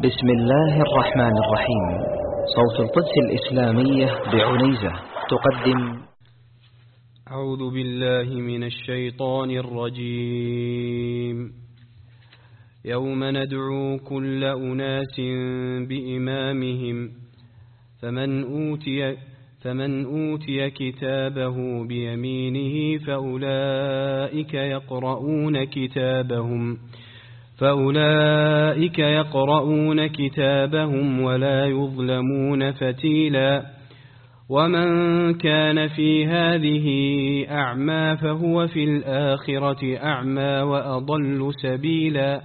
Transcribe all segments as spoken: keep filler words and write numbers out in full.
بسم الله الرحمن الرحيم. صوت القدس الإسلامية بعنيزة تقدم. أعوذ بالله من الشيطان الرجيم. يوم ندعو كل أناس بإمامهم فمن أوتي, فمن أوتي كتابه بيمينه فأولئك يقرؤون كتابهم فأولئك يقرؤون كتابهم ولا يظلمون فتيلا. ومن كان في هذه أعمى فهو في الآخرة أعمى وأضل سبيلا.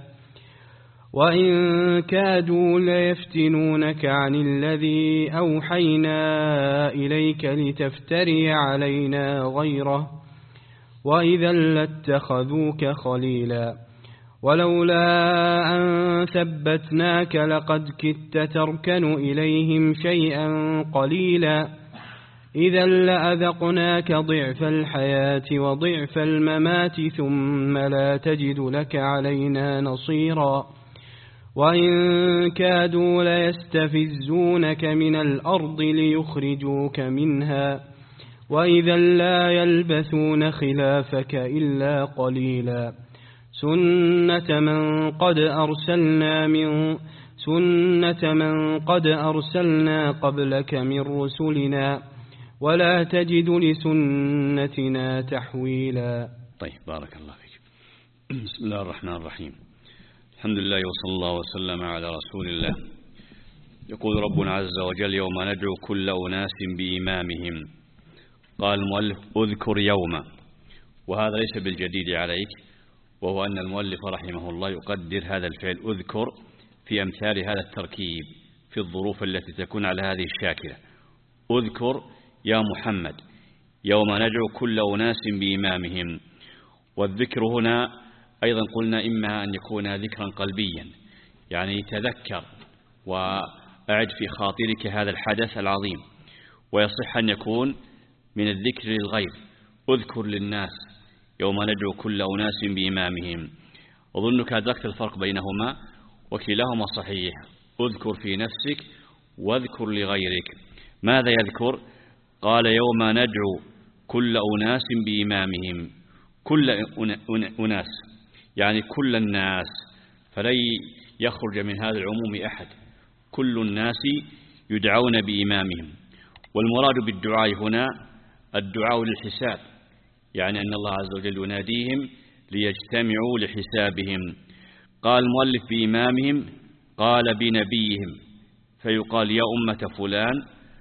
وإن كادوا ليفتنونك عن الذي أوحينا إليك لتفتري علينا غيره وإذا لاتخذوك خليلا. ولولا أن ثبتناك لقد كدت تركن إليهم شيئا قليلا. إذا لأذقناك ضعف الحياة وضعف الممات ثم لا تجد لك علينا نصيرا. وإن كادوا ليستفزونك من الأرض ليخرجوك منها وإذا لا يلبثون خلافك إلا قليلا. سنة من قد أرسلنا من سنة من قد أرسلنا قبلك من رسلنا ولا تجد لسنتنا تحويلا. طيب، بارك الله فيك. بسم الله الرحمن الرحيم. الحمد لله وصلى الله وسلم على رسول الله. يقول ربنا عز وجل: يوم ندعو كل أناس بإمامهم. قال المؤلف: اذكر يوما، وهذا ليس بالجديد عليك، وهو أن المؤلف رحمه الله يقدر هذا الفعل اذكر في أمثال هذا التركيب في الظروف التي تكون على هذه الشاكلة. اذكر يا محمد يوم ندعو كل أناس بإمامهم. والذكر هنا أيضا قلنا إما أن يكون ذكرا قلبيا، يعني تذكر وأعد في خاطرك هذا الحدث العظيم، ويصح أن يكون من الذكر للغير. اذكر للناس يوم ندعو كل أناس بإمامهم. أظنك أدركت الفرق بينهما وكلاهما صحيح. اذكر في نفسك واذكر لغيرك. ماذا يذكر؟ قال: يوم ندعو كل أناس بإمامهم. كل أناس يعني كل الناس، فلن يخرج من هذا العموم أحد. كل الناس يدعون بإمامهم. والمراد بالدعاء هنا الدعاء للحساب، يعني أن الله عز وجل يناديهم ليجتمعوا لحسابهم. قال المؤلف بإمامهم، قال بنبيهم، فيقال يا أمة فلان،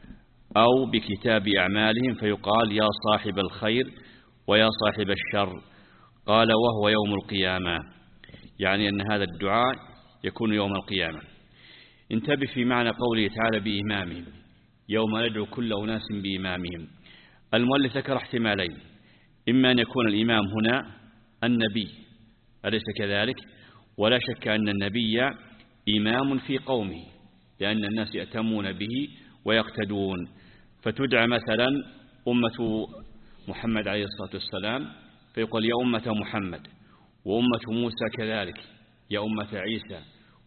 أو بكتاب أعمالهم فيقال يا صاحب الخير ويا صاحب الشر. قال وهو يوم القيامة، يعني أن هذا الدعاء يكون يوم القيامة. انتبه في معنى قوله تعالى بإمامهم، يوم ندعو كل أناس بإمامهم. المؤلف ذكر احتمالين: إما أن يكون الإمام هنا النبي، أليس كذلك؟ ولا شك أن النبي إمام في قومه، لأن الناس يأتمون به ويقتدون. فتدعى مثلا أمة محمد عليه الصلاة والسلام فيقول يا أمة محمد، وأمة موسى كذلك يا أمة عيسى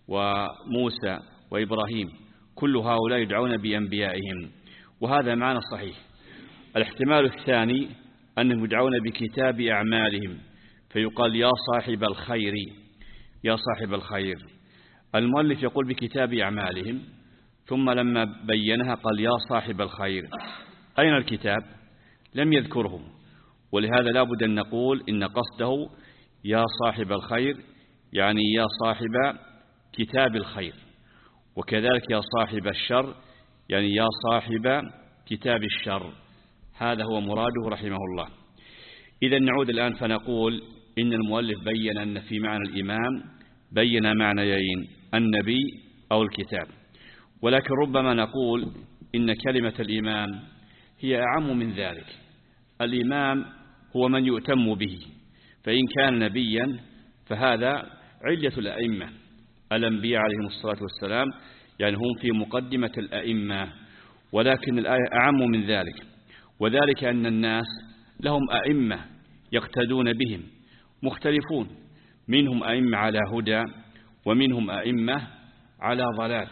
وموسى وإبراهيم. كل هؤلاء يدعون بأنبيائهم، وهذا معنى صحيح. الاحتمال الثاني أنهم يدعون بكتاب أعمالهم فيقال يا صاحب الخير يا صاحب الخير. المؤلف يقول بكتاب أعمالهم، ثم لما بينها قال يا صاحب الخير. أين الكتاب؟ لم يذكره، ولهذا لا بد أن نقول إن قصده يا صاحب الخير، يعني يا صاحب كتاب الخير، وكذلك يا صاحب الشر، يعني يا صاحب كتاب الشر. هذا هو مراده رحمه الله. إذا نعود الآن فنقول إن المؤلف بيّن أن في معنى الإمام بيّن معنيين: النبي أو الكتاب. ولكن ربما نقول إن كلمة الإمام هي أعم من ذلك. الإمام هو من يؤتم به، فإن كان نبيا فهذا علة الأئمة. الأنبياء عليهم الصلاة والسلام يعني هم في مقدمة الأئمة، ولكن الآية أعم من ذلك، وذلك أن الناس لهم أئمة يقتدون بهم مختلفون، منهم أئمة على هدى ومنهم أئمة على ضلال.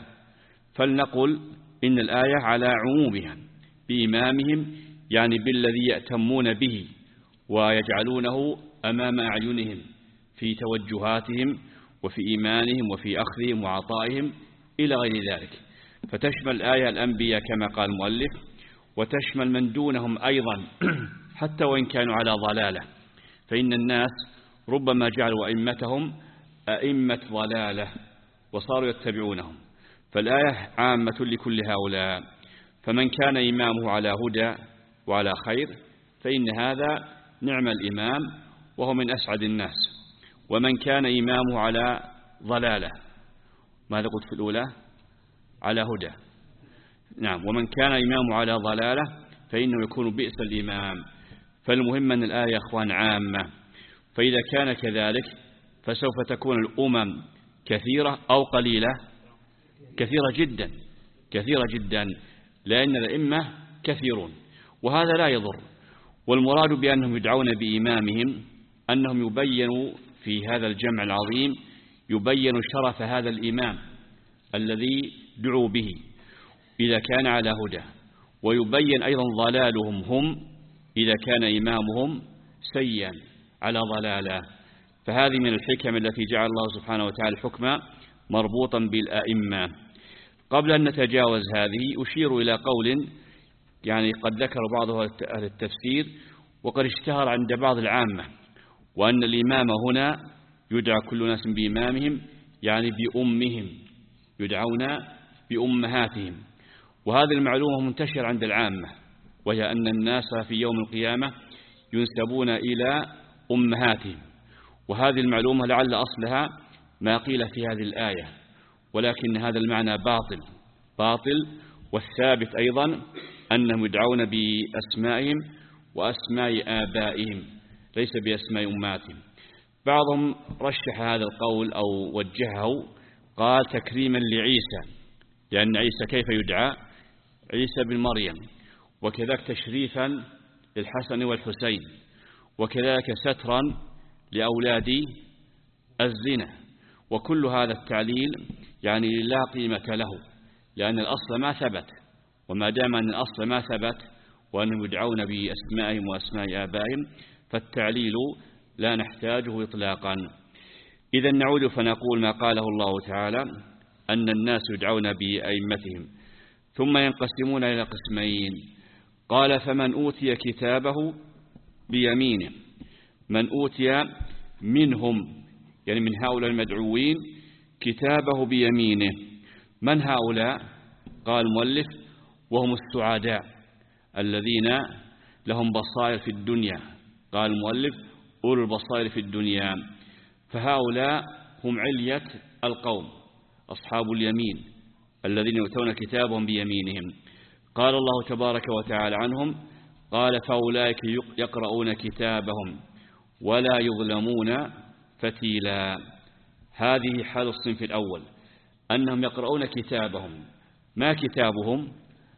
فلنقل إن الآية على عمومها بإمامهم، يعني بالذي يأتمون به ويجعلونه أمام أعينهم في توجهاتهم وفي إيمانهم وفي أخذهم وعطائهم إلى غير ذلك. فتشمل الآية الأنبياء كما قال المؤلف، وتشمل من دونهم أيضا حتى وإن كانوا على ضلالة، فإن الناس ربما جعلوا أئمتهم أئمة ضلالة وصاروا يتبعونهم. فالآية عامة لكل هؤلاء. فمن كان إمامه على هدى وعلى خير فإن هذا نعم الإمام وهو من أسعد الناس. ومن كان إمامه على ضلالة، ماذا قلت في الأولى؟ على هدى. نعم، ومن كان إمامه على ضلالة فإنه يكون بئس الإمام. فالمهم أن الآية أخوان عامة، فإذا كان كذلك فسوف تكون الأمم كثيرة أو قليلة؟ كثيرة جدا، كثيرة جدا، لأن الأئمة كثيرون، وهذا لا يضر. والمراد بأنهم يدعون بإمامهم أنهم يبينوا في هذا الجمع العظيم، يبين شرف هذا الإمام الذي دعوا به إذا كان على هدى، ويبين أيضا ضلالهم هم إذا كان إمامهم سيئا على ضلالة. فهذه من الحكم التي جعل الله سبحانه وتعالى الحكم مربوطا بالأئمة. قبل أن نتجاوز هذه أشير إلى قول يعني قد ذكر بعض أهل التفسير وقد اشتهر عند بعض العامة، وأن الإمام هنا يدعى كل ناس بإمامهم، يعني بأمهم، يدعون بأمهاتهم. وهذه المعلومة منتشرة عند العامة، وهي أن الناس في يوم القيامة ينسبون إلى أمهاتهم. وهذه المعلومة لعل أصلها ما قيل في هذه الآية، ولكن هذا المعنى باطل باطل والثابت أيضا أنهم يدعون بأسمائهم وأسماء آبائهم ليس بأسماء أمهاتهم. بعضهم رشح هذا القول أو وجهه، قال تكريما لعيسى، لأن عيسى كيف يدعى؟ عيسى بن مريم، وكذلك تشريفا للحسن والحسين، وكذلك سترا لأولاد الزنا. وكل هذا التعليل يعني لا قيمة له، لأن الأصل ما ثبت، وما دام أن الأصل ما ثبت وأنهم يدعون بأسمائهم وأسماء آبائهم فالتعليل لا نحتاجه إطلاقا. إذا نعود فنقول ما قاله الله تعالى أن الناس يدعون بأئمتهم، ثم ينقسمون إلى قسمين. قال فمن أوتي كتابه بيمينه، من أوتي منهم يعني من هؤلاء المدعوين كتابه بيمينه. من هؤلاء؟ قال المؤلف وهم السعداء الذين لهم بصائر في الدنيا. قال المؤلف أولو البصائر في الدنيا، فهؤلاء هم علية القوم أصحاب اليمين الذين يؤتون كتابهم بيمينهم. قال الله تبارك وتعالى عنهم قال فأولئك يقرؤون كتابهم ولا يظلمون فتيلا. هذه حال الصنف الأول، أنهم يقرؤون كتابهم. ما كتابهم؟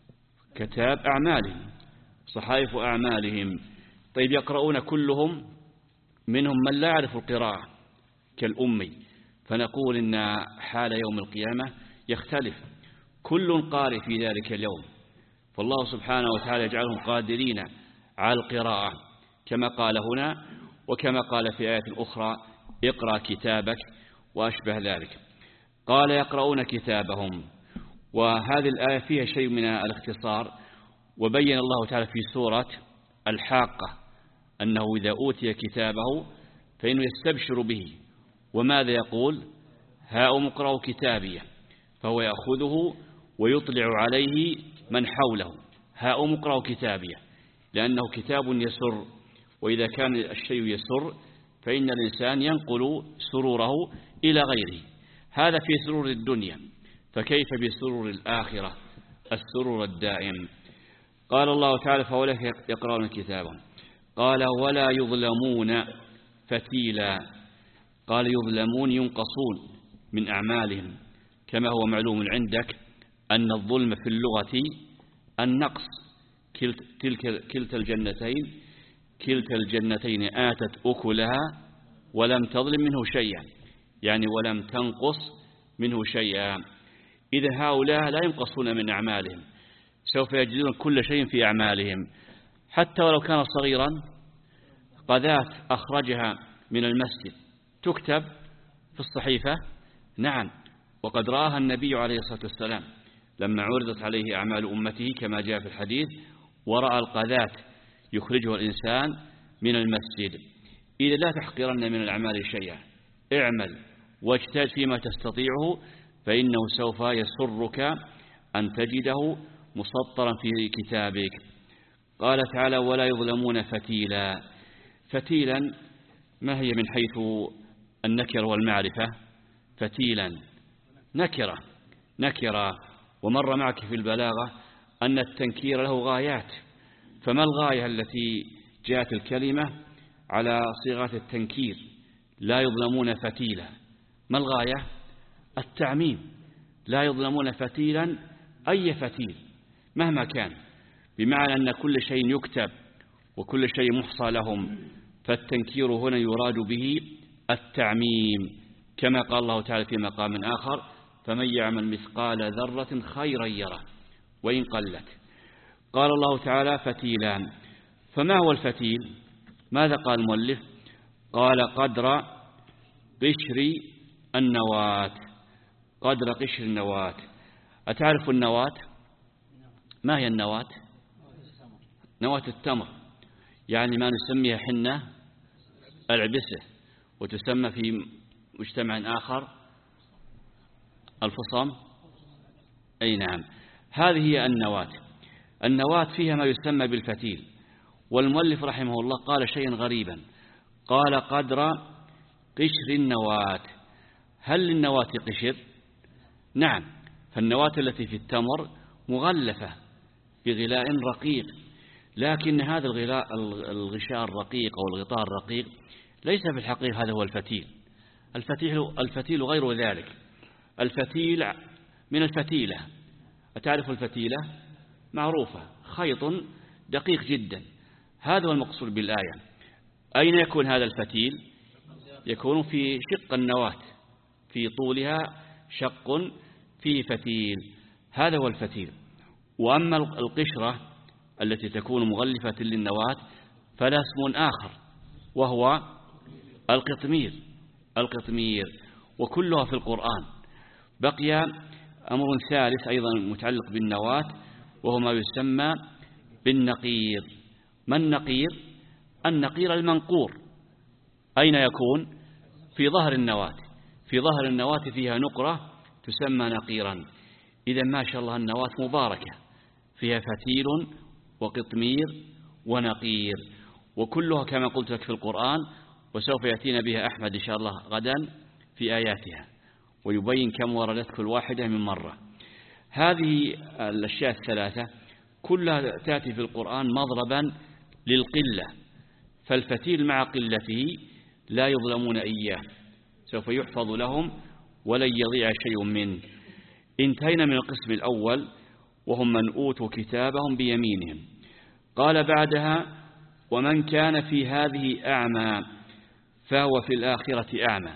كتاب أعمالهم، صحائف أعمالهم. طيب يقرؤون كلهم؟ منهم من لا يعرف القراءة كالأمي، فنقول إن حال يوم القيامة يختلف، كل قارئ في ذلك اليوم، فالله سبحانه وتعالى يجعلهم قادرين على القراءة كما قال هنا، وكما قال في آية أخرى اقرأ كتابك وأشبه ذلك. قال يقرؤون كتابهم، وهذه الآية فيها شيء من الاختصار. وبين الله تعالى في سورة الحاقة أنه إذا أوتي كتابه فإنه يستبشر به، وماذا يقول؟ هاؤم اقرأوا كتابيه، فهو يأخذه ويطلع عليه من حوله. هاؤم اقرأوا كتابيه، لأنه كتاب يسر، وإذا كان الشيء يسر فإن الإنسان ينقل سروره إلى غيره. هذا في سرور الدنيا، فكيف بسرور الآخرة السرور الدائم؟ قال الله تعالى فأولئك يقرؤون كتابهم. قال ولا يظلمون فتيلا. قال يظلمون ينقصون من أعمالهم، كما هو معلوم عندك أن الظلم في اللغة النقص. تلك كلتا الجنتين كلتا الجنتين آتت أكلها ولم تظلم منه شيئا، يعني ولم تنقص منه شيئا. إذا هؤلاء لا ينقصون من أعمالهم، سوف يجدون كل شيء في أعمالهم، حتى ولو كان صغيرا. قذاة أخرجها من المسجد تكتب في الصحيفة، نعم، وقد رآها النبي عليه الصلاة والسلام لما عرضت عليه أعمال أمته كما جاء في الحديث، ورأى القذاة يخرجه الإنسان من المسجد. إذا لا تحقرن من الأعمال شيئا، اعمل واجتهد فيما تستطيعه، فإنه سوف يسرك أن تجده مسطرا في كتابك. قال تعالى: ولا يظلمون فتيلا. فتيلا ما هي من حيث النكر والمعرفة؟ فتيلا نكرة نكرة ومر معك في البلاغة أن التنكير له غايات، فما الغاية التي جاءت الكلمة على صيغة التنكير؟ لا يظلمون فتيلا، ما الغاية؟ التعميم. لا يظلمون فتيلا أي فتيل مهما كان، بمعنى أن كل شيء يكتب وكل شيء محصى لهم، فالتنكير هنا يراد به التعميم، كما قال الله تعالى في مقام آخر: فمن يعمل مثقال ذرة خيرا يره وإن قلت. قال الله تعالى: فتيلان. فما هو الفتيل؟ ماذا قال المؤلف؟ قال: قدر قشر النواة. قدر قشر النواة. أتعرف النواة؟ ما هي النواة؟ نواة التمر، يعني ما نسميها حنة العبسة، وتسمى في مجتمع آخر الفصام. أي نعم، هذه هي النواة. النواة فيها ما يسمى بالفتيل. والمؤلف رحمه الله قال شيئا غريبا، قال: قدر قشر النواة. هل للنواة قشر؟ نعم، فالنواة التي في التمر مغلفة بغلاء رقيق، لكن هذا الغلاء الغشاء الرقيق أو الغطاء الرقيق ليس في الحقيقة هذا هو الفتيل. الفتيل, الفتيل غير ذلك. الفتيل من الفتيلة. أتعرف الفتيلة؟ معروفة، خيط دقيق جدا. هذا هو المقصود بالآية. أين يكون هذا الفتيل؟ يكون في شق النواة، في طولها شق فيه فتيل، هذا هو الفتيل. وأما القشرة التي تكون مغلفة للنواة فلا اسم آخر، وهو القطمير. القطمير وكلها في القرآن. بقي أمر ثالث أيضا متعلق بالنواة، وهو ما يسمى بالنقير. ما النقير؟ النقير المنقور. أين يكون؟ في ظهر النواة. في ظهر النواة فيها نقرة تسمى نقيرا. إذا ما شاء الله النواة مباركة، فيها فتيل وقطمير ونقير، وكلها كما قلت لك في القرآن، وسوف يأتينا بها أحمد إن شاء الله غدا في آياتها، ويبين كم وردت كل واحدة من مرة. هذه الأشياء الثلاثة كلها تأتي في القرآن مضربا للقلة، فالفتيل مع قلته لا يظلمون إياه، سوف يحفظ لهم ولن يضيع شيء منه. انتهينا من القسم الأول وهم من أوتوا كتابهم بيمينهم. قال بعدها: ومن كان في هذه أعمى فهو في الآخرة أعمى.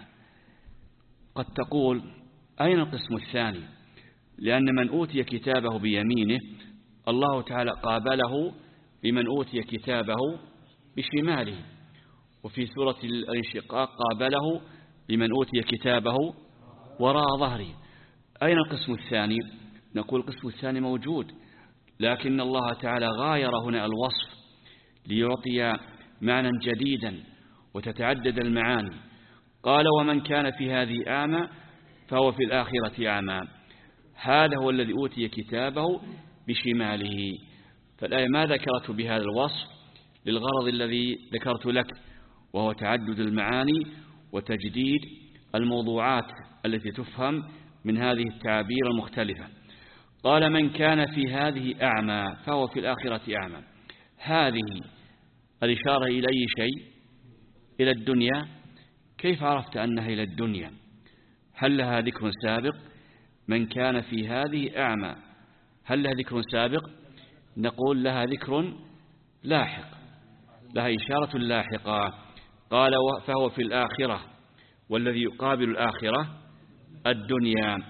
قد تقول: أين القسم الثاني؟ لأن من أوتي كتابه بيمينه الله تعالى قابله بمن أوتي كتابه بشماله، وفي سورة الانشقاق قابله بمن أوتي كتابه وراء ظهره. أين القسم الثاني؟ نقول القسم الثاني موجود، لكن الله تعالى غاير هنا الوصف ليعطي معنى جديدا وتتعدد المعاني. قال: ومن كان في هذه أعمى فهو في الآخرة أعمى. هذا هو الذي أوتي كتابه بشماله. فالآية ما ذكرت بهذا الوصف للغرض الذي ذكرت لك، وهو تعدد المعاني وتجديد الموضوعات التي تفهم من هذه التعابير المختلفة. قال: من كان في هذه أعمى فهو في الآخرة أعمى. هذه الإشارة إلى أي شيء؟ إلى الدنيا. كيف عرفت أنها إلى الدنيا؟ هل لها ذكر سابق؟ من كان في هذه أعمى، هل لها ذكر سابق؟ نقول لها ذكر لاحق، لها إشارة لاحقة. قال: فهو في الآخرة، والذي يقابل الآخرة الدنيا.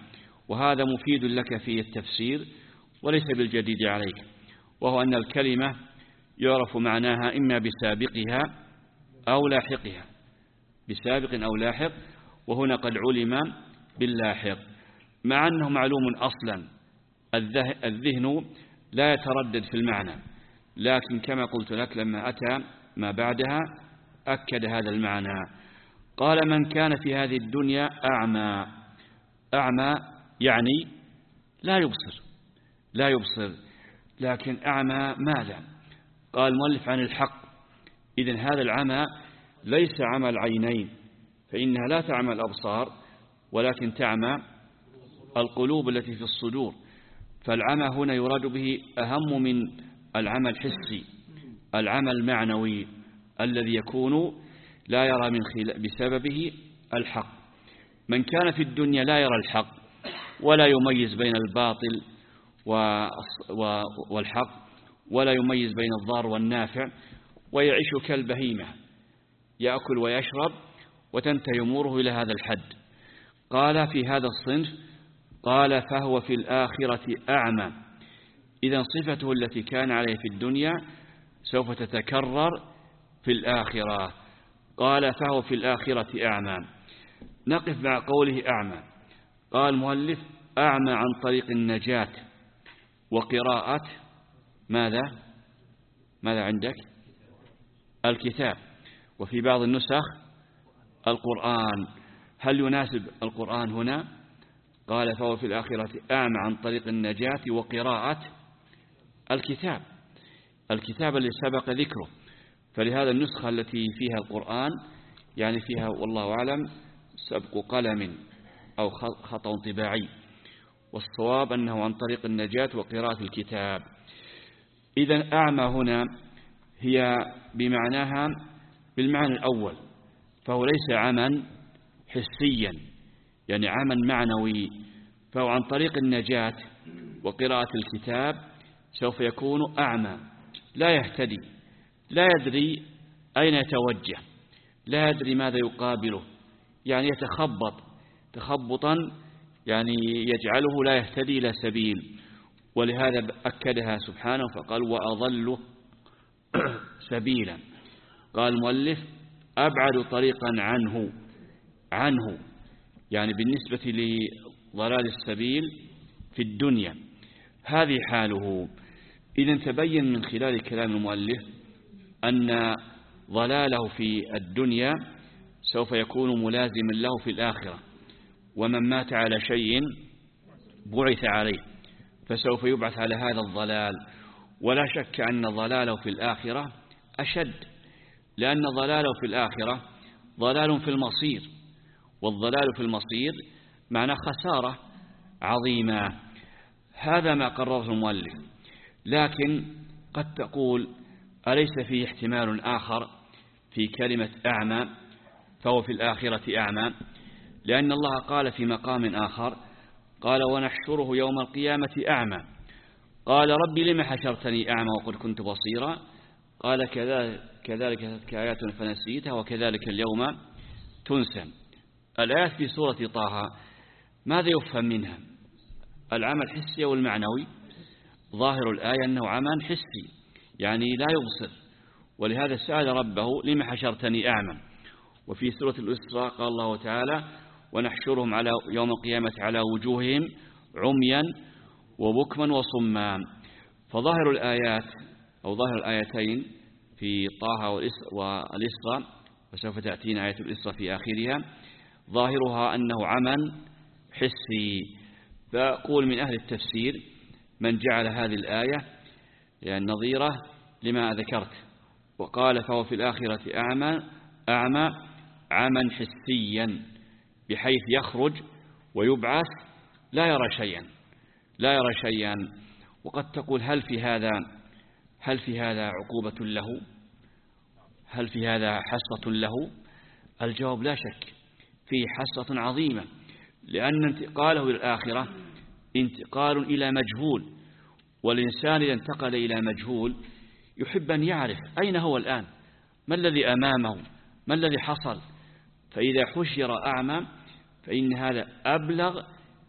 وهذا مفيد لك في التفسير وليس بالجديد عليك، وهو أن الكلمة يعرف معناها إما بسابقها أو لاحقها، بسابق أو لاحق، وهنا قد علم باللاحق، مع أنه معلوم أصلا الذهن لا يتردد في المعنى، لكن كما قلت لك لما أتى ما بعدها أكد هذا المعنى. قال من كان في هذه الدنيا أعمى. أعمى يعني لا يبصر، لا يبصر، لكن أعمى ماذا؟ قال المؤلف عن الحق. إذن هذا العمى ليس عمى العينين، فإنها لا تعمى الأبصار ولكن تعمى القلوب التي في الصدور، فالعمى هنا يراد به أهم من العمى الحسي، العمى المعنوي الذي يكون لا يرى من خلال بسببه الحق. من كان في الدنيا لا يرى الحق ولا يميز بين الباطل والحق، ولا يميز بين الضار والنافع، ويعيش كالبهيمة يأكل ويشرب وتنتهي أموره إلى هذا الحد. قال في هذا الصنف قال فهو في الآخرة أعمى. إذن صفته التي كان عليه في الدنيا سوف تتكرر في الآخرة. قال فهو في الآخرة أعمى. نقف مع قوله أعمى. قال المؤلف أعمى عن طريق النجاة، وقراءة ماذا؟ ماذا عندك؟ الكتاب، وفي بعض النسخ القرآن. هل يناسب القرآن هنا؟ قال فهو في الآخرة أعمى عن طريق النجاة وقراءة الكتاب، الكتاب الذي سبق ذكره. فلهذا النسخة التي فيها القرآن يعني فيها والله أعلم سبق قلم أو خطأ طباعي، والصواب أنه عن طريق النجاة وقراءة الكتاب. إذن أعمى هنا هي بمعناها بالمعنى الأول، فهو ليس عمى حسيا يعني عمى معنوي، فهو عن طريق النجاة وقراءة الكتاب سوف يكون أعمى، لا يهتدي، لا يدري أين يتوجه، لا يدري ماذا يقابله، يعني يتخبط تخبطا يعني يجعله لا يهتدي إلى سبيل. ولهذا أكدها سبحانه فقال وأضل سبيلا. قال المؤلف أبعد طريقا عنه، عنه يعني بالنسبة لضلال السبيل في الدنيا، هذه حاله. إذن تبين من خلال كلام المؤلف أن ضلاله في الدنيا سوف يكون ملازما له في الآخرة، ومن مات على شيء بعث عليه، فسوف يبعث على هذا الضلال. ولا شك أن ضلاله في الآخرة أشد، لأن ضلاله في الآخرة ضلال في المصير، والضلال في المصير معنى خسارة عظيمة. هذا ما قرره المؤلف. لكن قد تقول أليس فيه احتمال آخر في كلمة أعمى فهو في الآخرة أعمى؟ لأن الله قال في مقام آخر قال ونحشره يوم القيامة أعمى. قال ربي لم حشرتني أعمى وقد كنت بصيرا؟ قال كذلك أتتك آياتنا فنسيتها وكذلك اليوم تنسى. الآيات في سورة طه ماذا يفهم منها؟ العمى الحسي والمعنوي. ظاهر الآية أنه عمى حسي يعني لا يبصر، ولهذا سأل ربه لم حشرتني أعمى. وفي سورة الإسراء قال الله تعالى ونحشرهم على يوم القيامة على وجوههم عميا وبكما وصما. فظاهر الآيات أو ظاهر الآيتين في طه والإسراء، وسوف تأتينا آية الإسراء في آخرها، ظاهرها أنه عمى حسي. فأقول من أهل التفسير من جعل هذه الآية يعني نظيرة لما ذكرت، وقال فهو في الآخرة أعمى أعمى عمى حسيا، بحيث يخرج ويبعث لا يرى شيئا لا يرى شيئا. وقد تقول هل في هذا هل في هذا عقوبة له؟ هل في هذا حسرة له؟ الجواب لا شك فيه حسرة عظيمة، لأن انتقاله إلى الآخرة انتقال إلى مجهول، والإنسان إذا انتقل إلى مجهول يحب أن يعرف أين هو الآن، ما الذي أمامه، ما الذي حصل. فإذا حشر أعمى فإن هذا أبلغ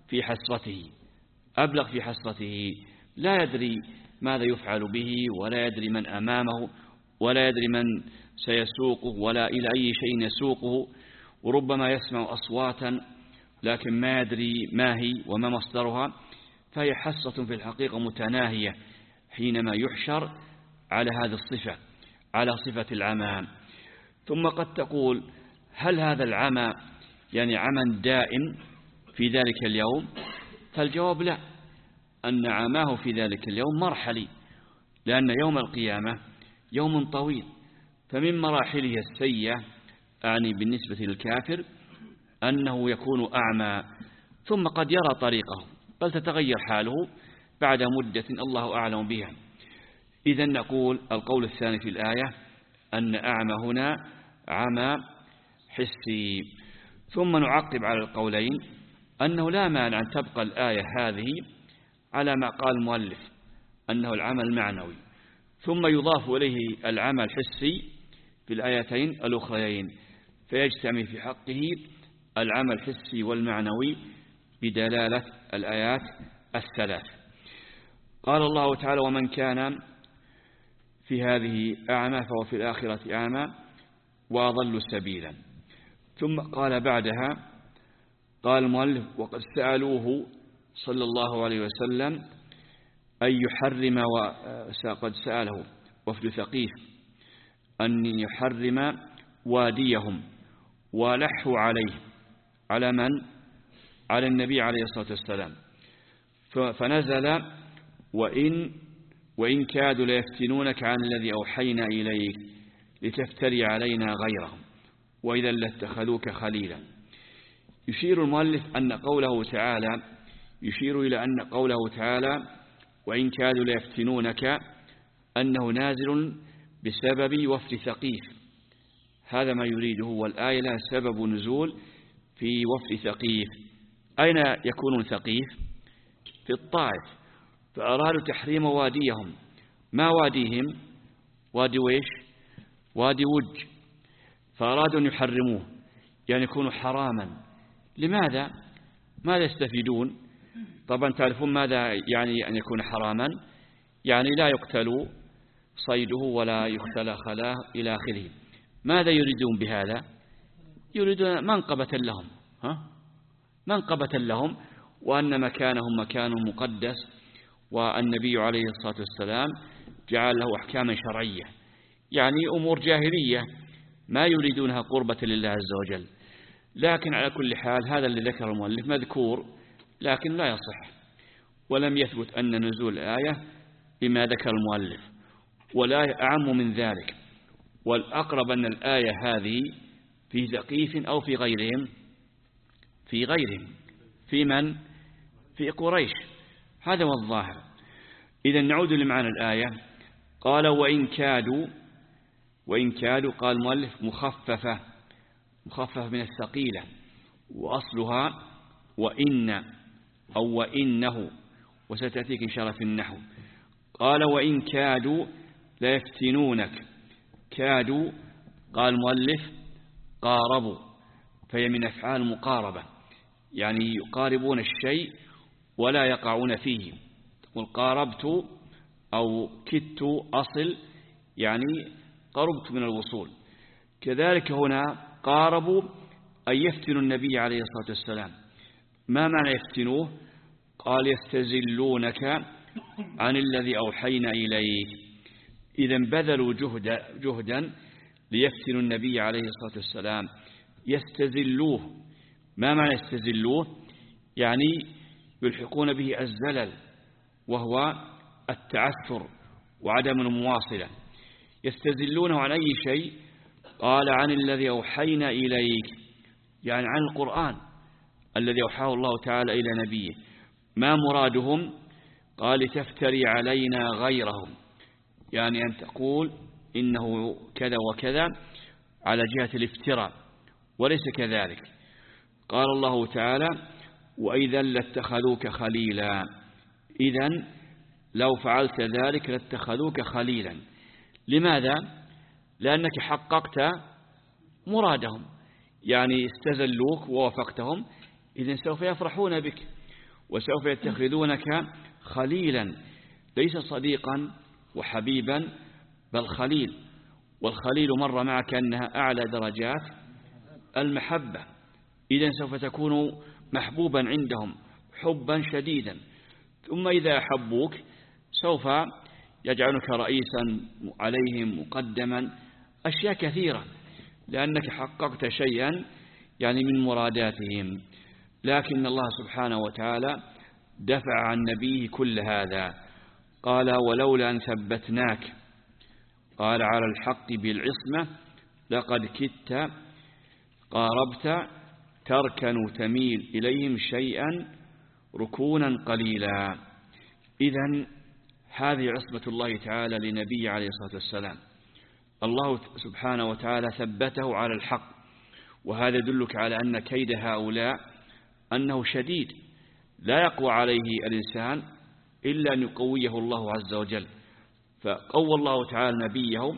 في حسرته أبلغ في حسرته، لا يدري ماذا يفعل به، ولا يدري من أمامه، ولا يدري من سيسوقه، ولا إلى أي شيء يسوقه، وربما يسمع أصواتا لكن ما يدري ما هي وما مصدرها، فهي حسرة في الحقيقة متناهية حينما يحشر على هذه الصفة، على صفة العمى. ثم قد تقول هل هذا العمى يعني عمى دائم في ذلك اليوم؟ فالجواب لا، أن عماه في ذلك اليوم مرحلي، لأن يوم القيامة يوم طويل، فمن مراحله السيئة أعني بالنسبة للكافر أنه يكون أعمى، ثم قد يرى طريقه، بل تتغير حاله بعد مدة الله أعلم بها. إذن نقول القول الثاني في الآية أن أعمى هنا عمى حسي. ثم نعقب على القولين أنه لا مانع أن تبقى الآية هذه على ما قال المؤلف أنه العمى المعنوي، ثم يضاف إليه العمى الحسي في الآيتين الأخريين، فيجتمع في حقه العمى الحسي والمعنوي بدلالة الآيات الثلاث. قال الله تعالى ومن كان في هذه أعمى فهو في الآخرة أعمى وأضل سبيلا. ثم قال بعدها قال المؤلف وقد سألوه صلى الله عليه وسلم أن يحرم، وقد سأله وفد ثقيف أن يحرم واديهم، ولحوا عليه على من؟ على النبي عليه الصلاة والسلام، فنزل وإن, وإن كادوا ليفتنونك عن الذي أوحينا إليك لتفتري علينا غيرهم وإذا لاتخذوك خليلا. يشير المؤلف أن قوله تعالى يشير إلى أن قوله تعالى وإن كادوا ليفتنونك أنه نازل بسبب وفد ثقيف، هذا ما يريده، والآية لها سبب نزول في وفد ثقيف. أين يكون ثقيف؟ في الطائف، فأرادوا تحريم واديهم. ما واديهم؟ وادي ويش؟ وادي وج، فأرادوا أن يحرموه يعني يكون حراما. لماذا؟ ماذا يستفيدون؟ طبعا تعرفون ماذا يعني أن يكون حراما، يعني لا يقتل صيده ولا يختلى خلاه إلى آخره. ماذا يريدون بهذا؟ يريدون منقبة لهم، ها؟ منقبة لهم، وأن مكانهم مكان مقدس، والنبي عليه الصلاة والسلام جعل له أحكاما شرعية، يعني أمور جاهلية ما يريدونها قربة لله عز وجل. لكن على كل حال هذا اللي ذكر المؤلف مذكور لكن لا يصح، ولم يثبت أن نزول الآية بما ذكر المؤلف، والآية أعم من ذلك، والأقرب أن الآية هذه في ثقيف أو في غيرهم، في غيرهم في من؟ في قريش، هذا هو الظاهر. إذا نعود لمعنى الآية. قال وإن كادوا، وإن كادوا قال المؤلف مخففة، مخففة من الثقيلة، وأصلها وإن أو وإنه، وستأتيك إن شاء الله في النحو. قال وإن كادوا لا يفتنونك، كادوا قال المؤلف قاربوا، فهي من أفعال مقاربة، يعني يقاربون الشيء ولا يقعون فيه. تقول قاربت أو كدت أصل، يعني قربت من الوصول. كذلك هنا قاربوا أن يفتنوا النبي عليه الصلاة والسلام. ما معنى يفتنوه؟ قال يستزلونك عن الذي أوحينا إليك. إذا بذلوا جهد جهدا ليفتنوا النبي عليه الصلاة والسلام، يستزلوه. ما معنى يستزلوه؟ يعني يلحقون به الزلل، وهو التعثر وعدم المواصلة. يستزلونه عن أي شيء؟ قال عن الذي أوحينا إليك، يعني عن القرآن الذي أوحاه الله تعالى إلى نبيه. ما مرادهم؟ قال لتفتري علينا غيرهم، يعني أن تقول إنه كذا وكذا على جهة الافتراء، وليس كذلك. قال الله تعالى وإذا لاتخذوك خليلا، إذن لو فعلت ذلك لاتخذوك خليلا. لماذا؟ لأنك حققت مرادهم، يعني استزلوك ووافقتهم، إذن سوف يفرحون بك. وسوف يتخذونك خليلا، ليس صديقا وحبيبا بل خليل. والخليل مر معك أنها أعلى درجات المحبة، إذن سوف تكون محبوبا عندهم حبا شديدا. ثم إذا أحبوك سوف يجعلك رئيسا عليهم مقدما، أشياء كثيرة، لأنك حققت شيئا يعني من مراداتهم. لكن الله سبحانه وتعالى دفع عن نبيه كل هذا، قال ولولا أن ثبتناك، قال على الحق بالعصمة لقد كدت قاربت تركن تميل إليهم شيئا ركونا قليلا. إذن هذه عصمة الله تعالى لنبي عليه الصلاة والسلام، الله سبحانه وتعالى ثبته على الحق، وهذا يدلك على أن كيد هؤلاء أنه شديد، لا يقوى عليه الإنسان إلا أن يقويه الله عز وجل. فقوى الله تعالى نبيه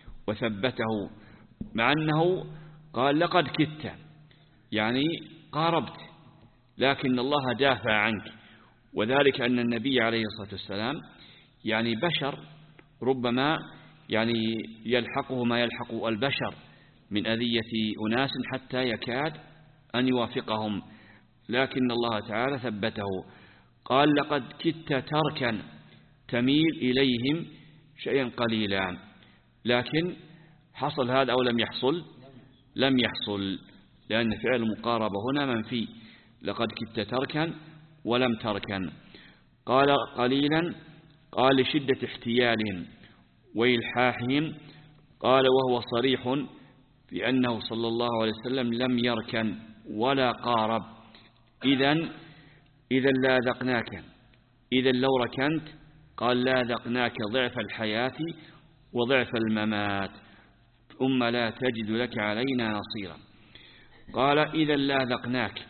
وثبته، مع أنه قال لقد كدت يعني قاربت، لكن الله دافع عنك، وذلك أن النبي عليه الصلاة والسلام يعني بشر، ربما يعني يلحقه ما يلحق البشر من أذية أناس حتى يكاد أن يوافقهم، لكن الله تعالى ثبته. قال لقد كدت تركا تميل إليهم شيئا قليلا، لكن حصل هذا أو لم يحصل؟ لم يحصل، لأن فعل المقاربة هنا منفي، لقد كدت تركا ولم تركا. قال قليلا، قال لشدة احتيالهم وإلحاحهم، قال وهو صريح في أنه صلى الله عليه وسلم لم يركن ولا قارب. إذن إذا لا ذقناك، إذا لو ركنت قال لا ذقناك ضعف الحياة وضعف الممات ثم لا تجد لك علينا نصيرا. قال إذا لا ذقناك،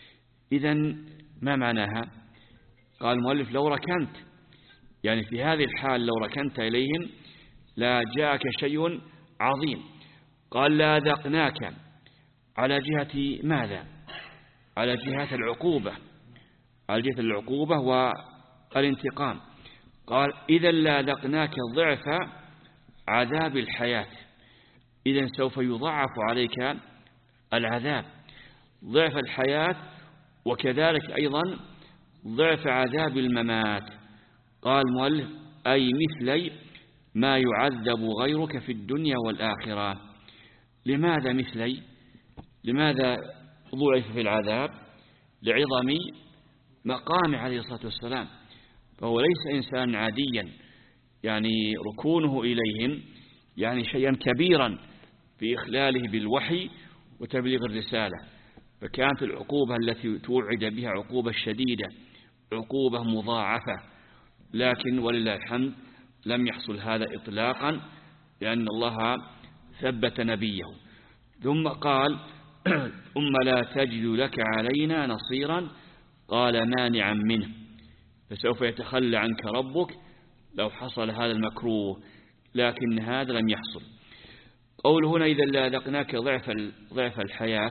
إذن ما معناها؟ قال المؤلف لو ركنت، يعني في هذه الحال لو ركنت إليهم لا جاءك شيء عظيم. قال لا ذقناك على جهة ماذا؟ على جهة العقوبة، على جهة العقوبة والانتقام. قال إذا لا ذقناك ضعف عذاب الحياة، إذن سوف يضاعف عليك العذاب ضعف الحياة، وكذلك أيضا ضعف عذاب الممات. قال مؤلف أي مثلي ما يعذب غيرك في الدنيا والآخرة. لماذا مثلي؟ لماذا ضعف في العذاب؟ لعظم مقام عليه الصلاة والسلام، فهو ليس إنسان عاديا، يعني ركونه إليهم يعني شيئا كبيرا في إخلاله بالوحي وتبليغ الرسالة، فكانت العقوبة التي توعد بها عقوبة شديدة، عقوبة مضاعفة، لكن ولله الحمد لم يحصل هذا إطلاقا، لأن الله ثبت نبيه. ثم قال ثم لا تجد لك علينا نصيرا، قال مانعا منه، فسوف يتخلى عنك ربك لو حصل هذا المكروه، لكن هذا لم يحصل. قول هنا إذا لا ذقناك ضعف ضعف الحياة،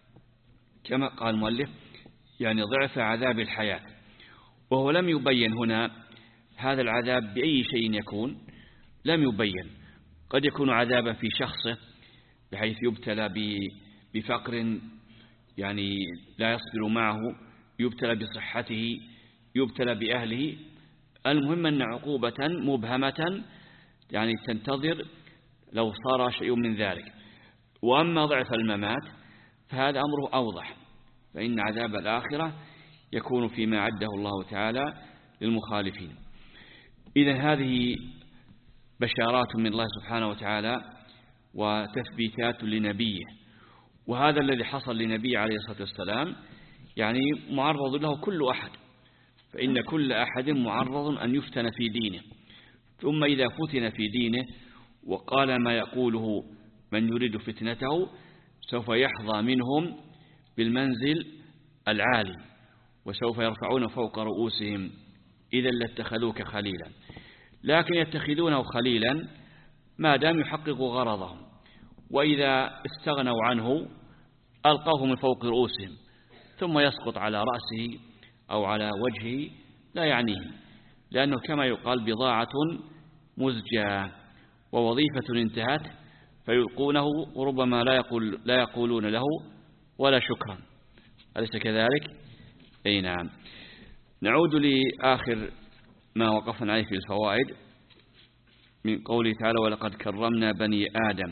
كما قال المؤلف يعني ضعف عذاب الحياة، وهو لم يبين هنا هذا العذاب بأي شيء يكون، لم يبين. قد يكون عذابا في شخصه بحيث يبتلى بفقر يعني لا يصبر معه، يبتلى بصحته، يبتلى بأهله، المهم أن عقوبة مبهمة يعني تنتظر لو صار شيء من ذلك. وأما ضعف الممات فهذا أمره أوضح، فإن عذاب الآخرة يكون فيما عده الله تعالى للمخالفين. إذن هذه بشارات من الله سبحانه وتعالى وتثبيتات لنبيه، وهذا الذي حصل لنبي عليه الصلاة والسلام يعني معرض له كل أحد، فإن كل أحد معرض أن يفتن في دينه، ثم إذا فتن في دينه وقال ما يقوله من يريد فتنته سوف يحظى منهم بالمنزل العالي، وسوف يرفعون فوق رؤوسهم إذا لاتخذوك خليلا. لكن يتخذونه خليلا ما دام يحققوا غرضهم، وإذا استغنوا عنه ألقوه من فوق رؤوسهم ثم يسقط على رأسه أو على وجهه لا يعنيه، لأنه كما يقال بضاعة مزجاة ووظيفة انتهت فيلقونه وربما لا يقول لا يقولون له ولا شكرا، أليس كذلك؟ أي نعم. نعود لآخر ما وقفنا عليه في الفوائد من قوله تعالى ولقد كرمنا بني آدم.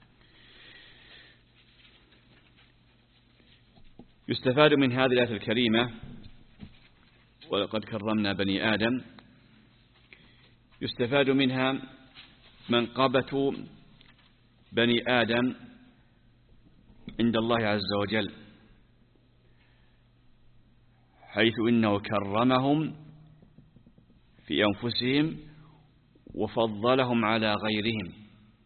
يستفاد من هذه الآية الكريمة ولقد كرمنا بني آدم، يستفاد منها منقبة بني آدم عند الله عز وجل، حيث إنه كرمهم في أنفسهم وفضلهم على غيرهم.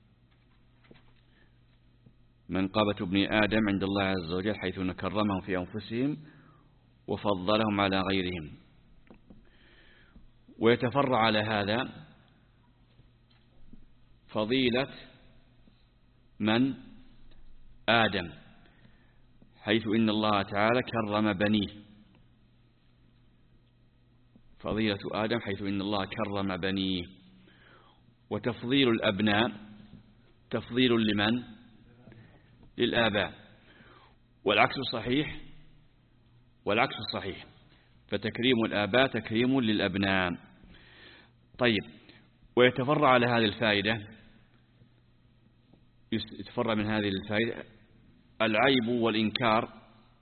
منقبة ابن آدم عند الله عز وجل حيث إنه كرمهم في أنفسهم وفضلهم على غيرهم. ويتفرع على هذا فضيلة من؟ آدم، حيث إن الله تعالى كرم بنيه. فضيلة آدم حيث إن الله كرم بنيه. وتفضيل الأبناء تفضيل لمن؟ للآباء. والعكس صحيح، والعكس صحيح، فتكريم الآباء تكريم للأبناء. طيب، ويتفرع على هذه الفائدة، يتفرع من هذه الفائدة العيب والإنكار،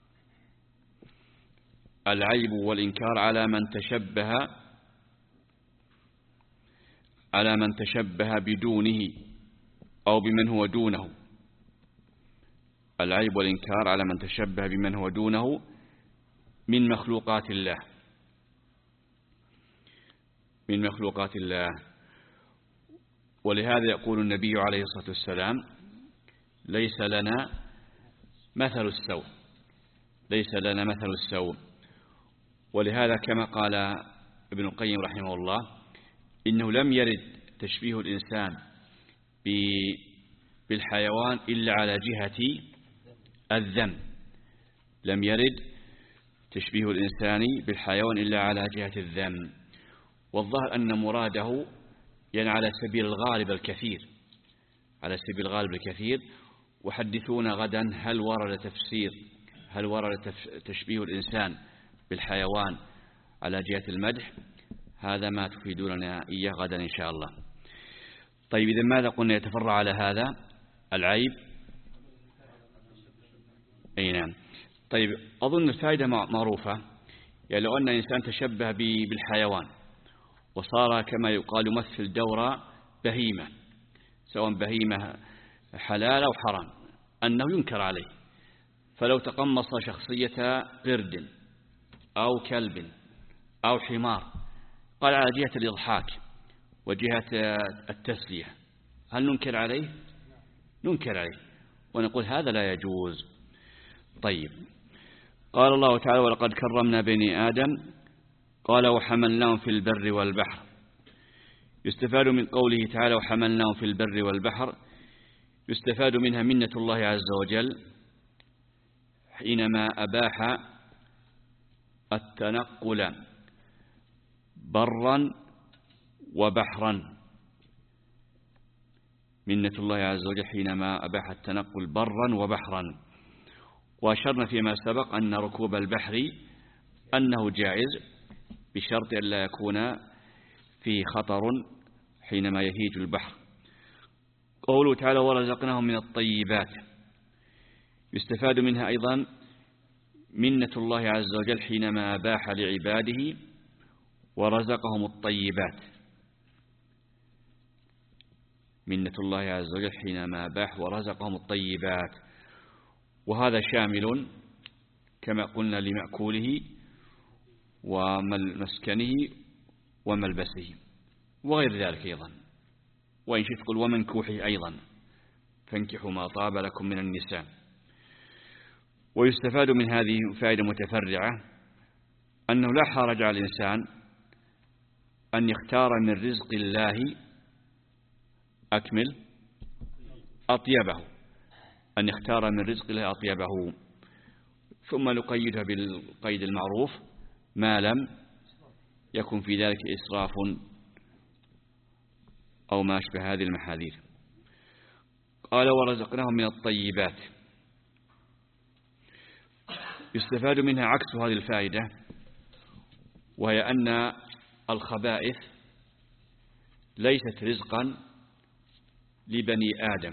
العيب والإنكار على من تشبه على من تشبه بدونه أو بمن هو دونه. العيب والإنكار على من تشبه بمن هو دونه من مخلوقات الله، من مخلوقات الله. ولهذا يقول النبي عليه الصلاة والسلام ليس لنا مثل السوء، ليس لنا مثل السوء. ولهذا كما قال ابن القيم رحمه الله إنه لم يرد تشبيه الإنسان بالحيوان إلا على جهة الذم، لم يرد تشبيه الإنسان بالحيوان إلا على جهة الذم. والظاهر أن مراده يعني على سبيل الغالب الكثير، على سبيل الغالب الكثير. وحدثونا غدا هل ورد تفسير هل ورد تشبيه الإنسان بالحيوان على جهة المدح؟ هذا ما تفيدوننا إياه غدا إن شاء الله. طيب، إذا ماذا قلنا يتفرع على هذا؟ العيب. أي نعم. طيب، أظن الفائدة معروفة. يعني لو أن إنسان تشبه بالحيوان وصار كما يقال يمثل دور بهيمة، سواء بهيمة حلال أو حرام، أنه ينكر عليه. فلو تقمص شخصية قرد أو كلب أو حمار قال على جهة الإضحاك وجهة التسلية، هل ننكر عليه؟ ننكر عليه ونقول هذا لا يجوز. طيب، قال الله تعالى ولقد كرمنا بني آدم، قال وحملناهم في البر والبحر. يستفاد من قوله تعالى وحملناهم في البر والبحر، يستفاد منها منة الله عز وجل حينما أباح التنقل برا وبحرا. منة الله عز وجل حينما أباح التنقل برا وبحرا. وأشرنا فيما سبق أن ركوب البحر أنه جائز بشرط أن لا يكون فيه خطر حينما يهيج البحر. قوله تعالى ورزقناهم من الطيبات، يستفاد منها أيضا منة الله عز وجل حينما أباح لعباده ورزقهم الطيبات. منة الله عز وجل حينما أباح ورزقهم الطيبات، وهذا شامل كما قلنا لمأكوله ومسكنه وملبسه وغير ذلك أيضا. وإن شئت قل ومنكوحه أيضا، فانكحوا ما طاب لكم من النساء. ويستفاد من هذه فائدة متفرعة أنه لا حرج على الإنسان أن يختار من رزق الله أكمل أطيبه، أن يختار من رزق الله أطيبه، ثم نقيدها بالقيد المعروف ما لم يكن في ذلك إسراف أو ما أشبه هذه المحاذير. قال ورزقناهم من الطيبات. يستفاد منها عكس هذه الفائدة، وهي أن الخبائث ليست رزقا لبني آدم،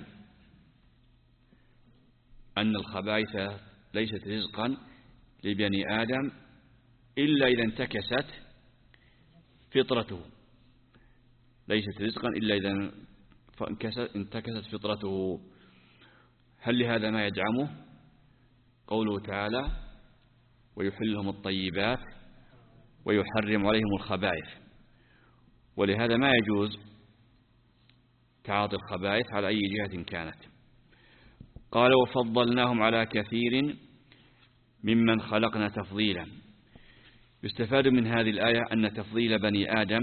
أن الخبائث ليست رزقا لبني آدم إلا إذا انتكست فطرته، ليست رزقا إلا إذا انتكست فطرته. هل لهذا ما يدعمه؟ قوله تعالى ويحل لهم الطيبات ويحرم عليهم الخبائث، ولهذا ما يجوز تعاطي الخبائث على أي جهة كانت. قال وفضلناهم على كثير ممن خلقنا تفضيلا. يستفاد من هذه الآية أن تفضيل بني آدم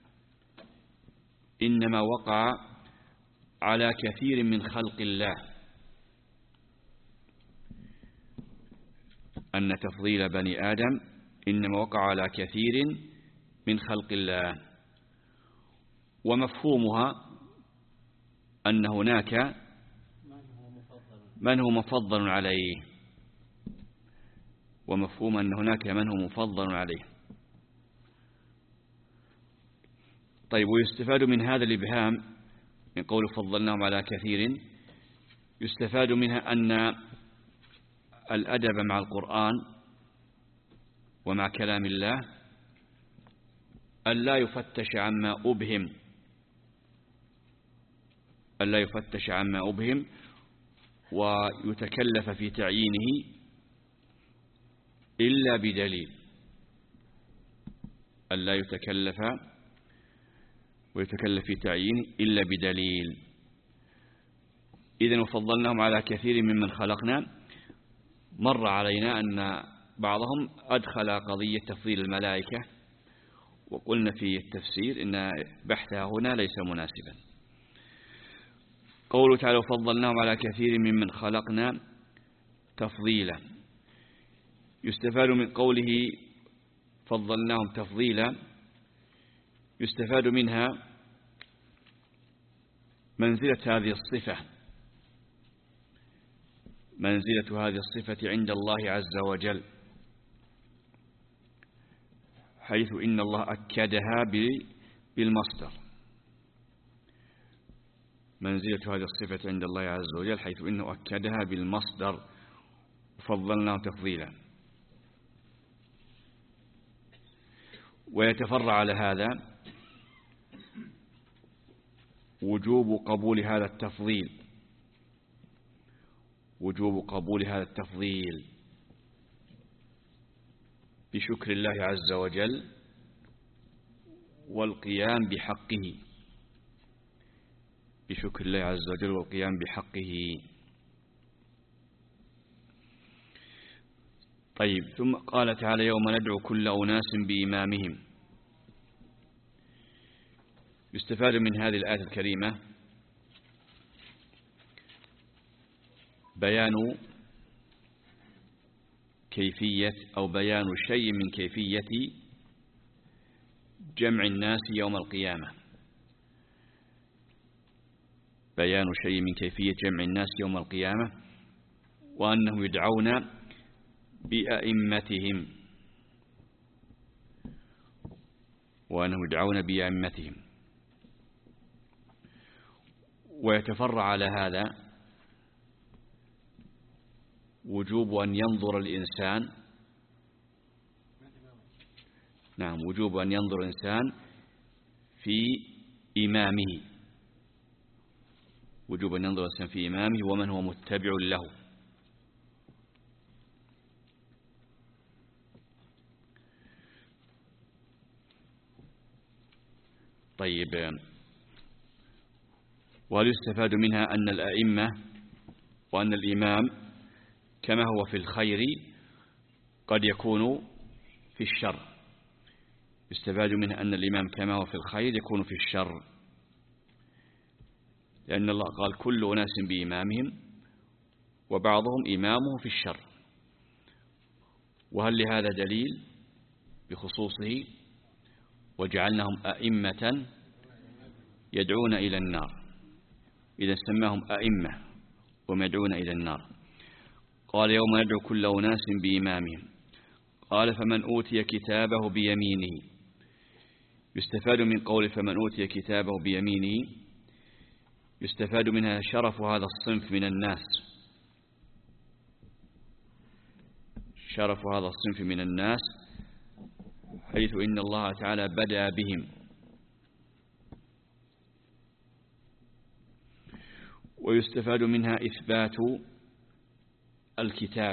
إنما وقع على كثير من خلق الله، أن تفضيل بني آدم إنما وقع على كثير من خلق الله، ومفهومها أن هناك من هو مفضل عليه، ومفهوم أن هناك من هو مفضل عليه. طيب، ويستفاد من هذا الإبهام من قول فضلناهم على كثير، يستفاد منها أن الأدب مع القرآن ومع كلام الله ألا يفتش عما أبهم، ألا يفتش عما أبهم ويتكلف في تعيينه إلا بدليل، ألا يتكلف ويتكلف في تعيينه إلا بدليل. إذن وفضلناهم على كثير ممن خلقنا. مر علينا أن بعضهم أدخل قضية تفضيل الملائكة، وقلنا في التفسير إن بحثها هنا ليس مناسبا. قوله تعالى وفضلناهم على كثير ممن خلقنا تفضيلا. يستفاد من قوله فضلناهم تفضيلا، يستفاد منها منزلة هذه الصفة، منزلة هذه الصفة عند الله عز وجل، حيث إن الله أكدها بالمصدر. منزلة هذه الصفة عند الله عز وجل حيث إنه أكدها بالمصدر وفضلناه تفضيلا. ويتفرع على هذا وجوب قبول هذا التفضيل، وجوب قبول هذا التفضيل بشكر الله عز وجل والقيام بحقه، بشكر الله عز وجل والقيام بحقه. طيب، ثم قال تعالى يوم ندعو كل أناس بإمامهم. يستفاد من هذه الآية الكريمة بيان كيفية أو بيان شيء من كيفية جمع الناس يوم القيامة، بيان شيء من كيفية جمع الناس يوم القيامة، وأنهم يدعون بأئمتهم، وأنهم يدعون بأئمتهم. ويتفرع على هذا وجوب أن ينظر الإنسان، نعم وجوب أن ينظر الإنسان في إمامه، وجوب أن ينظر الإنسان في إمامه ومن هو متبع له. طيب، ويستفاد منها أن الأئمة وأن الإمام كما هو في الخير قد يكون في الشر. يستفاد منها أن الإمام كما هو في الخير يكون في الشر، لأن الله قال كل أناس بإمامهم وبعضهم إمامه في الشر. وهل لهذا دليل؟ بخصوصه وجعلناهم أئمة يدعون إلى النار، إذا سماهم أئمة وهم يدعون إلى النار. قال يوم ندعو كل أناس بإمامهم. قال فمن أوتي كتابه بيمينه. يستفاد من قول فمن أوتي كتابه بيمينه يستفاد منها شرف هذا الصنف من الناس، شرف هذا الصنف من الناس، حيث إن الله تعالى بدأ بهم. ويستفاد منها إثبات الكتاب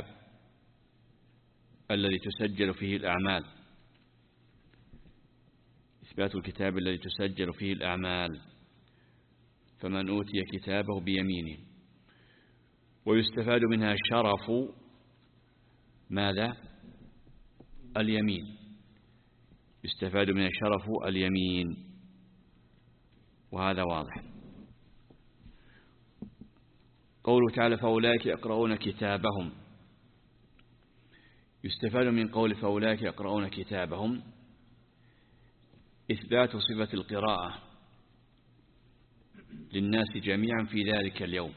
الذي تسجل فيه الأعمال، إثبات الكتاب الذي تسجل فيه الأعمال، فمن أوتي كتابه بيمينه. ويستفاد منها شرف ماذا؟ اليمين، يستفاد منها شرف اليمين، وهذا واضح. قوله تعالى فأولئك يقرؤون كتابهم. يستفاد من قول فأولئك يقرؤون كتابهم إثبات صفة القراءة للناس جميعا في ذلك اليوم،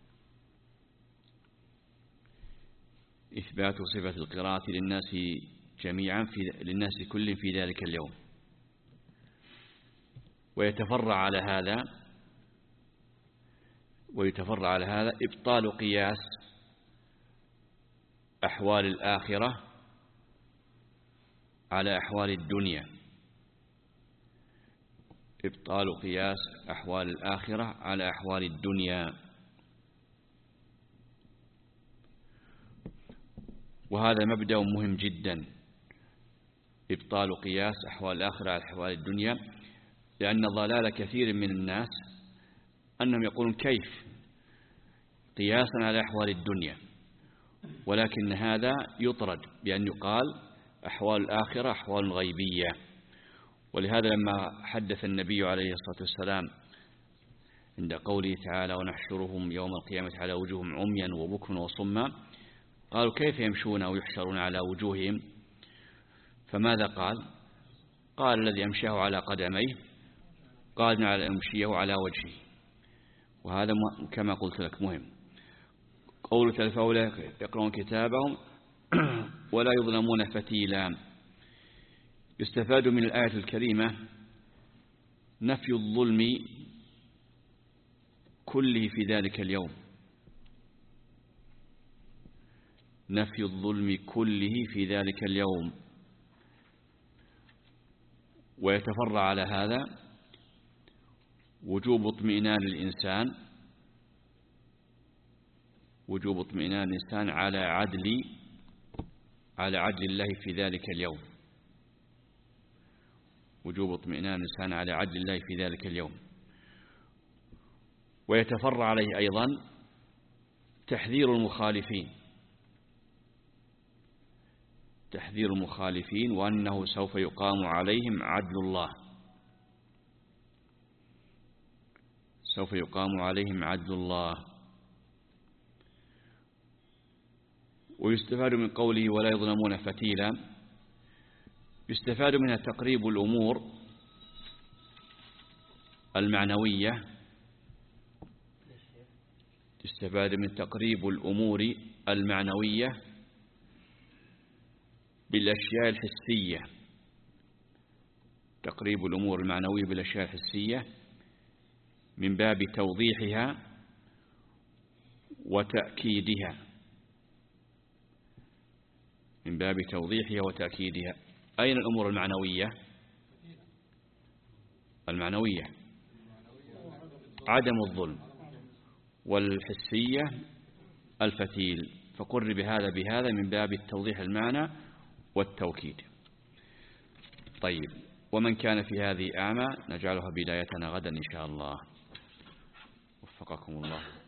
إثبات صفة القراءة للناس جميعا في للناس كل في ذلك اليوم. ويتفرع على هذا ويتفرع على هذا إبطال قياس أحوال الآخرة على أحوال الدنيا، إبطال قياس أحوال الآخرة على أحوال الدنيا. وهذا مبدأ مهم جدا، إبطال قياس أحوال الآخرة على أحوال الدنيا، لأن ضلال كثير من الناس أنهم يقولون كيف قياسا على أحوال الدنيا، ولكن هذا يطرد بأن يقال أحوال الآخرة أحوال غيبية. ولهذا لما حدث النبي عليه الصلاة والسلام عند قوله تعالى ونحشرهم يوم القيامة على وجوههم عميا وبكما وصما، قالوا كيف يمشون ويحشرون على وجوههم؟ فماذا قال؟ قال الذي أمشاه على قدميه قادر على أمشيه على وجهه. وهذا كما قلت لك مهم. قوله تعالى فأولئك يقرؤون كتابهم ولا يظلمون فتيلا. يستفاد من الآية الكريمة نفي الظلم كله في ذلك اليوم، نفي الظلم كله في ذلك اليوم. ويتفرع على هذا وجوب اطمئنان الإنسان وجوب اطمئنان الإنسان على عدل على عدل الله في ذلك اليوم، وجوب اطمئنان الإنسان على عدل الله في ذلك اليوم. ويتفرع عليه أيضا تحذير المخالفين تحذير المخالفين وأنه سوف يقام عليهم عدل الله، سوف يقام عليهم عدل الله. ويستفاد من قوله ولا يظلمون فتيلا، يستفاد منها تقريب الأمور المعنوية، يستفاد من تقريب الأمور المعنوية بالأشياء الحسية، تقريب الأمور المعنوية بالأشياء الحسية من باب توضيحها وتأكيدها من باب توضيحها وتأكيدها. أين الأمور المعنوية؟ المعنوية عدم الظلم، والحسية الفتيل، فقر بهذا بهذا من باب التوضيح المعنى والتوكيد. طيب، ومن كان في هذه أعمى نجعلها بدايتنا غدا إن شاء الله. وفقكم الله.